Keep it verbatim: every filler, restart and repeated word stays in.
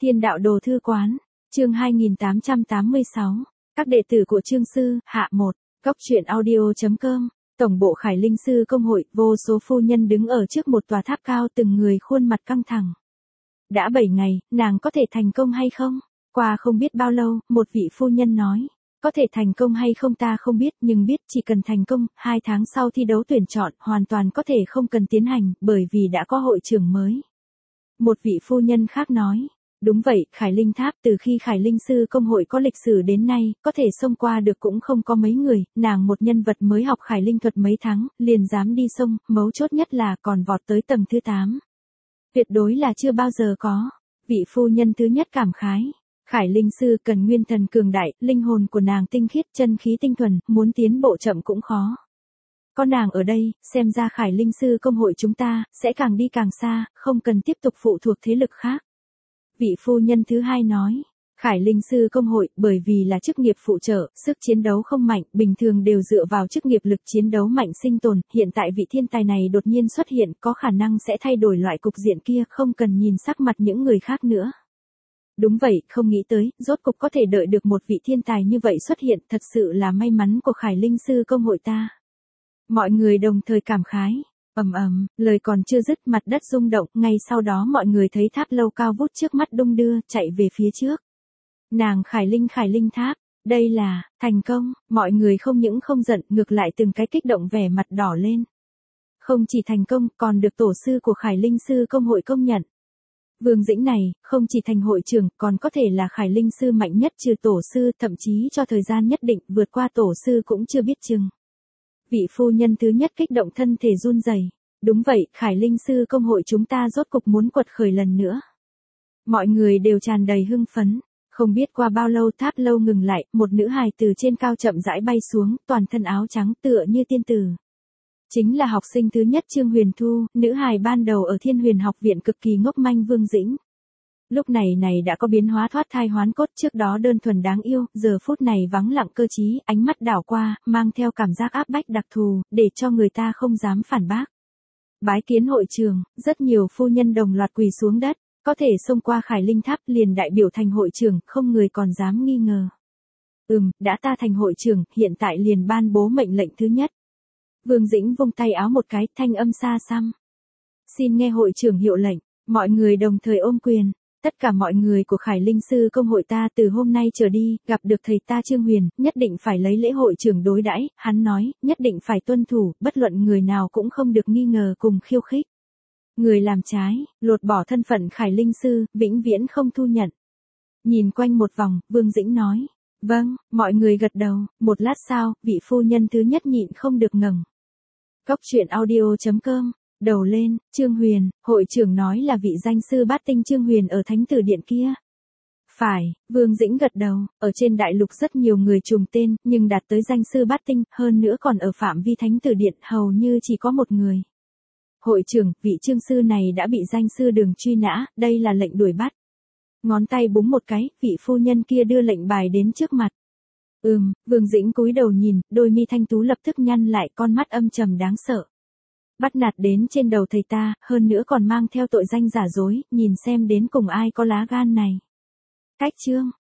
Thiên đạo đồ thư quán, chương hai nghìn tám trăm tám mươi sáu, các đệ tử của Trương Sư, hạ một, góc truyện audio.com, tổng bộ Khải Linh Sư Công hội, vô số phu nhân đứng ở trước một tòa tháp cao từng người khuôn mặt căng thẳng. Đã bảy ngày, nàng có thể thành công hay không? Qua không biết bao lâu, một vị phu nhân nói, có thể thành công hay không ta không biết, nhưng biết chỉ cần thành công, hai tháng sau thi đấu tuyển chọn, hoàn toàn có thể không cần tiến hành, bởi vì đã có hội trưởng mới. Một vị phu nhân khác nói, đúng vậy, Khải Linh Tháp từ khi Khải Linh Sư Công hội có lịch sử đến nay, có thể xông qua được cũng không có mấy người, nàng một nhân vật mới học Khải Linh thuật mấy tháng, liền dám đi xông, mấu chốt nhất là còn vọt tới tầng thứ tám. Tuyệt đối là chưa bao giờ có. Vị phu nhân thứ nhất cảm khái. Khải Linh Sư cần nguyên thần cường đại, linh hồn của nàng tinh khiết, chân khí tinh thuần, muốn tiến bộ chậm cũng khó. Có nàng ở đây, xem ra Khải Linh Sư Công hội chúng ta, sẽ càng đi càng xa, không cần tiếp tục phụ thuộc thế lực khác. Vị phu nhân thứ hai nói, Khải Linh Sư Công hội, bởi vì là chức nghiệp phụ trợ, sức chiến đấu không mạnh, bình thường đều dựa vào chức nghiệp lực chiến đấu mạnh sinh tồn, hiện tại vị thiên tài này đột nhiên xuất hiện, có khả năng sẽ thay đổi loại cục diện kia, không cần nhìn sắc mặt những người khác nữa. Đúng vậy, không nghĩ tới, rốt cục có thể đợi được một vị thiên tài như vậy xuất hiện, thật sự là may mắn của Khải Linh Sư Công hội ta. Mọi người đồng thời cảm khái. Ầm ầm, lời còn chưa dứt, mặt đất rung động, ngay sau đó mọi người thấy tháp lâu cao vút trước mắt đung đưa, chạy về phía trước. Nàng Khải Linh Khải Linh Tháp, đây là, thành công, mọi người không những không giận, ngược lại từng cái kích động vẻ mặt đỏ lên. Không chỉ thành công, còn được tổ sư của Khải Linh Sư Công hội công nhận. Vương Dĩnh này, không chỉ thành hội trưởng, còn có thể là Khải Linh Sư mạnh nhất trừ tổ sư, thậm chí cho thời gian nhất định, vượt qua tổ sư cũng chưa biết chừng. Vị phu nhân thứ nhất kích động thân thể run rẩy. Đúng vậy, Khải Linh Sư Công hội chúng ta rốt cục muốn quật khởi lần nữa. Mọi người đều tràn đầy hưng phấn. Không biết qua bao lâu tháp lâu ngừng lại, một nữ hài từ trên cao chậm rãi bay xuống, toàn thân áo trắng tựa như tiên tử. Chính là học sinh thứ nhất Trương Huyền Thu, nữ hài ban đầu ở Thiên Huyền học viện cực kỳ ngốc manh Vương Dĩnh. Lúc này này đã có biến hóa thoát thai hoán cốt, trước đó đơn thuần đáng yêu, giờ phút này vắng lặng cơ trí, ánh mắt đảo qua, mang theo cảm giác áp bách đặc thù, để cho người ta không dám phản bác. Bái kiến hội trường, rất nhiều phu nhân đồng loạt quỳ xuống đất, có thể xông qua Khải Linh Tháp liền đại biểu thành hội trưởng, không người còn dám nghi ngờ. Ừm, đã ta thành hội trưởng, hiện tại liền ban bố mệnh lệnh thứ nhất. Vương Dĩnh vung tay áo một cái, thanh âm xa xăm. Xin nghe hội trưởng hiệu lệnh, mọi người đồng thời ôm quyền. Tất cả mọi người của Khải Linh Sư Công hội ta từ hôm nay trở đi, gặp được thầy ta Trương Huyền, nhất định phải lấy lễ hội trưởng đối đãi, hắn nói, nhất định phải tuân thủ, bất luận người nào cũng không được nghi ngờ cùng khiêu khích. Người làm trái, lột bỏ thân phận Khải Linh Sư, vĩnh viễn không thu nhận. Nhìn quanh một vòng, Vương Dĩnh nói, vâng, mọi người gật đầu, một lát sau, vị phu nhân thứ nhất nhịn không được ngẩng. Góc truyện audio.com, đầu lên, Trương Huyền, hội trưởng nói là vị danh sư bát tinh Trương Huyền ở Thánh Tử Điện kia. Phải, Vương Dĩnh gật đầu, ở trên đại lục rất nhiều người trùng tên, nhưng đạt tới danh sư bát tinh, hơn nữa còn ở phạm vi Thánh Tử Điện, hầu như chỉ có một người. Hội trưởng, vị Trương sư này đã bị danh sư Đường truy nã, đây là lệnh đuổi bắt. Ngón tay búng một cái, vị phu nhân kia đưa lệnh bài đến trước mặt. Ừm, Vương Dĩnh cúi đầu nhìn, đôi mi thanh tú lập tức nhăn lại, con mắt âm trầm đáng sợ. Bắt nạt đến trên đầu thầy ta, hơn nữa còn mang theo tội danh giả dối, nhìn xem đến cùng ai có lá gan này. Cách chương,